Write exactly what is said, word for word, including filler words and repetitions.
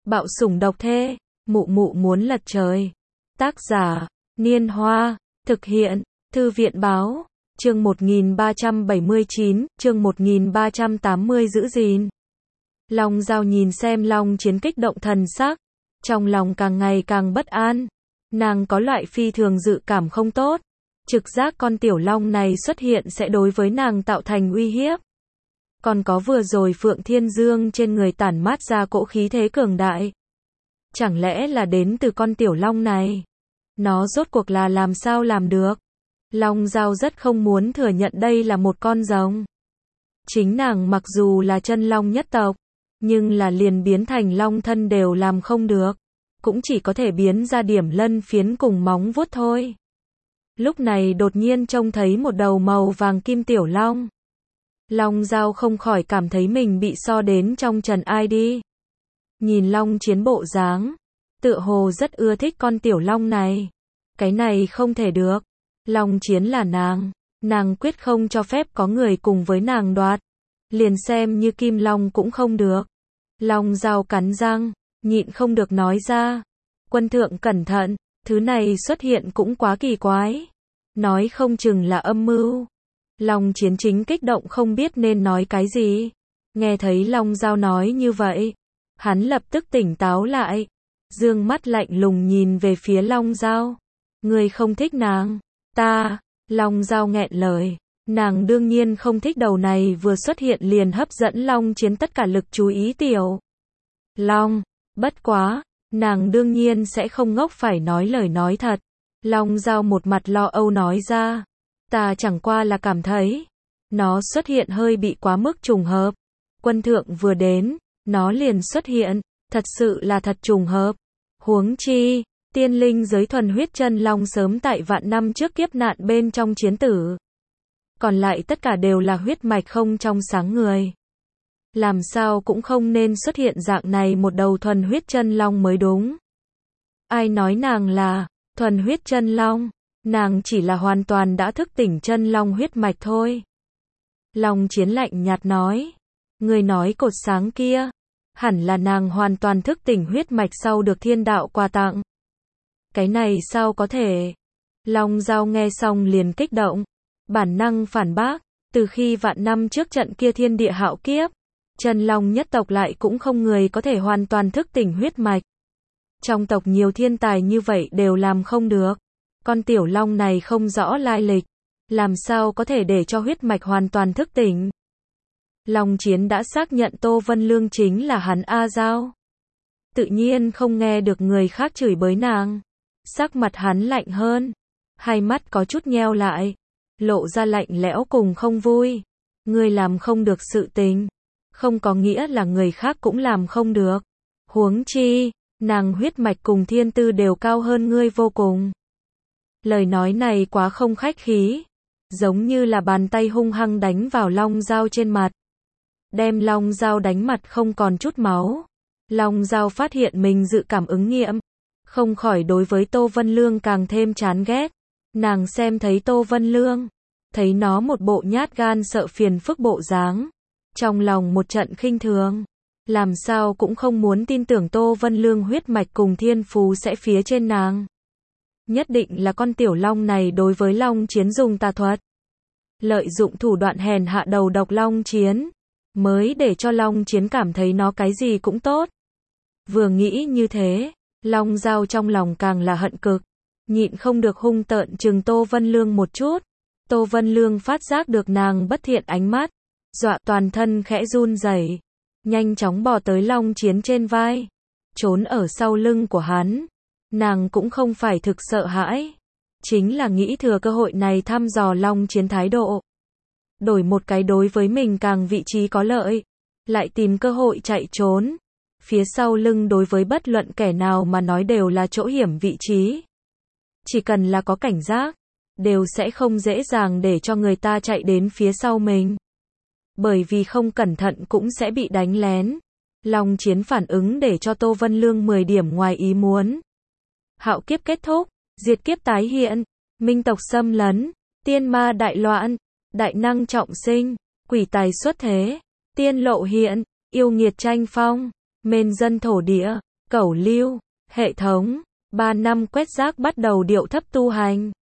Bạo sủng độc thê, mụ mụ muốn lật trời. Tác giả, Niên Hoa, thực hiện, Thư viện Báo, chương một nghìn ba trăm bảy mươi chín, chương một nghìn ba trăm tám mươi giữ gìn. Long Dao nhìn xem Long Chiến kích động thần sắc, trong lòng càng ngày càng bất an. Nàng có loại phi thường dự cảm không tốt, trực giác con tiểu long này xuất hiện sẽ đối với nàng tạo thành uy hiếp. Còn có vừa rồi Phượng Thiên Dương trên người tản mát ra cỗ khí thế cường đại. Chẳng lẽ là đến từ con tiểu long này? Nó rốt cuộc là làm sao làm được? Long Dao rất không muốn thừa nhận đây là một con rồng. Chính nàng mặc dù là chân long nhất tộc, nhưng là liền biến thành long thân đều làm không được. Cũng chỉ có thể biến ra điểm lân phiến cùng móng vuốt thôi. Lúc này đột nhiên trông thấy một đầu màu vàng kim tiểu long. Long Dao không khỏi cảm thấy mình bị so đến trong trần ai đi. Nhìn Long Chiến bộ dáng, tựa hồ rất ưa thích con tiểu long này. Cái này không thể được. Long Chiến là nàng, nàng quyết không cho phép có người cùng với nàng đoạt. Liền xem như kim long cũng không được. Long Dao cắn răng, nhịn không được nói ra. Quân thượng cẩn thận, thứ này xuất hiện cũng quá kỳ quái. Nói không chừng là âm mưu. Long Chiến chính kích động không biết nên nói cái gì. Nghe thấy Long Dao nói như vậy, hắn lập tức tỉnh táo lại. Dương mắt lạnh lùng nhìn về phía Long Dao. Ngươi không thích nàng? Ta, Long Dao nghẹn lời. Nàng đương nhiên không thích đầu này vừa xuất hiện liền hấp dẫn Long Chiến tất cả lực chú ý tiểu long. Bất quá, nàng đương nhiên sẽ không ngốc phải nói lời nói thật. Long Dao một mặt lo âu nói ra. Ta chẳng qua là cảm thấy, nó xuất hiện hơi bị quá mức trùng hợp. Quân thượng vừa đến, nó liền xuất hiện, thật sự là thật trùng hợp. Huống chi, tiên linh giới thuần huyết chân long sớm tại vạn năm trước kiếp nạn bên trong chiến tử. Còn lại tất cả đều là huyết mạch không trong sáng người. Làm sao cũng không nên xuất hiện dạng này một đầu thuần huyết chân long mới đúng. Ai nói nàng là thuần huyết chân long? Nàng chỉ là hoàn toàn đã thức tỉnh chân long huyết mạch thôi. Long Chiến lạnh nhạt nói. Người nói cột sáng kia, hẳn là nàng hoàn toàn thức tỉnh huyết mạch sau được thiên đạo quà tặng. Cái này sao có thể? Long Dao nghe xong liền kích động, bản năng phản bác. Từ khi vạn năm trước trận kia thiên địa hạo kiếp, chân long nhất tộc lại cũng không người có thể hoàn toàn thức tỉnh huyết mạch. Trong tộc nhiều thiên tài như vậy đều làm không được. Con tiểu long này không rõ lai lịch, làm sao có thể để cho huyết mạch hoàn toàn thức tỉnh. Long Chiến đã xác nhận Tô Vân Lương chính là hắn A Dao. Tự nhiên không nghe được người khác chửi bới nàng. Sắc mặt hắn lạnh hơn, hai mắt có chút nheo lại, lộ ra lạnh lẽo cùng không vui. Ngươi làm không được sự tình, không có nghĩa là người khác cũng làm không được. Huống chi, nàng huyết mạch cùng thiên tư đều cao hơn ngươi vô cùng. Lời nói này quá không khách khí, giống như là bàn tay hung hăng đánh vào Long Dao trên mặt. Đem Long Dao đánh mặt không còn chút máu. Long Dao phát hiện mình dự cảm ứng nghiệm, không khỏi đối với Tô Vân Lương càng thêm chán ghét. Nàng xem thấy Tô Vân Lương, thấy nó một bộ nhát gan sợ phiền phức bộ dáng, trong lòng một trận khinh thường. Làm sao cũng không muốn tin tưởng Tô Vân Lương huyết mạch cùng thiên phú sẽ phía trên nàng. Nhất định là con tiểu long này đối với Long Chiến dùng tà thuật. Lợi dụng thủ đoạn hèn hạ đầu độc Long Chiến, mới để cho Long Chiến cảm thấy nó cái gì cũng tốt. Vừa nghĩ như thế, Long Dao trong lòng càng là hận cực, nhịn không được hung tợn trừng Tô Vân Lương một chút. Tô Vân Lương phát giác được nàng bất thiện ánh mắt, dọa toàn thân khẽ run rẩy, nhanh chóng bò tới Long Chiến trên vai, trốn ở sau lưng của hắn. Nàng cũng không phải thực sợ hãi, chính là nghĩ thừa cơ hội này thăm dò Long Chiến thái độ. Đổi một cái đối với mình càng vị trí có lợi, lại tìm cơ hội chạy trốn. Phía sau lưng đối với bất luận kẻ nào mà nói đều là chỗ hiểm vị trí. Chỉ cần là có cảnh giác, đều sẽ không dễ dàng để cho người ta chạy đến phía sau mình. Bởi vì không cẩn thận cũng sẽ bị đánh lén. Long Chiến phản ứng để cho Tô Vân Lương mười điểm ngoài ý muốn. Hạo kiếp kết thúc, diệt kiếp tái hiện, minh tộc xâm lấn, tiên ma đại loạn, đại năng trọng sinh, quỷ tài xuất thế, tiên lộ hiện, yêu nghiệt tranh phong, mên dân thổ địa, Cẩu Lưu, hệ thống, ba năm quét rác bắt đầu điệu thấp tu hành.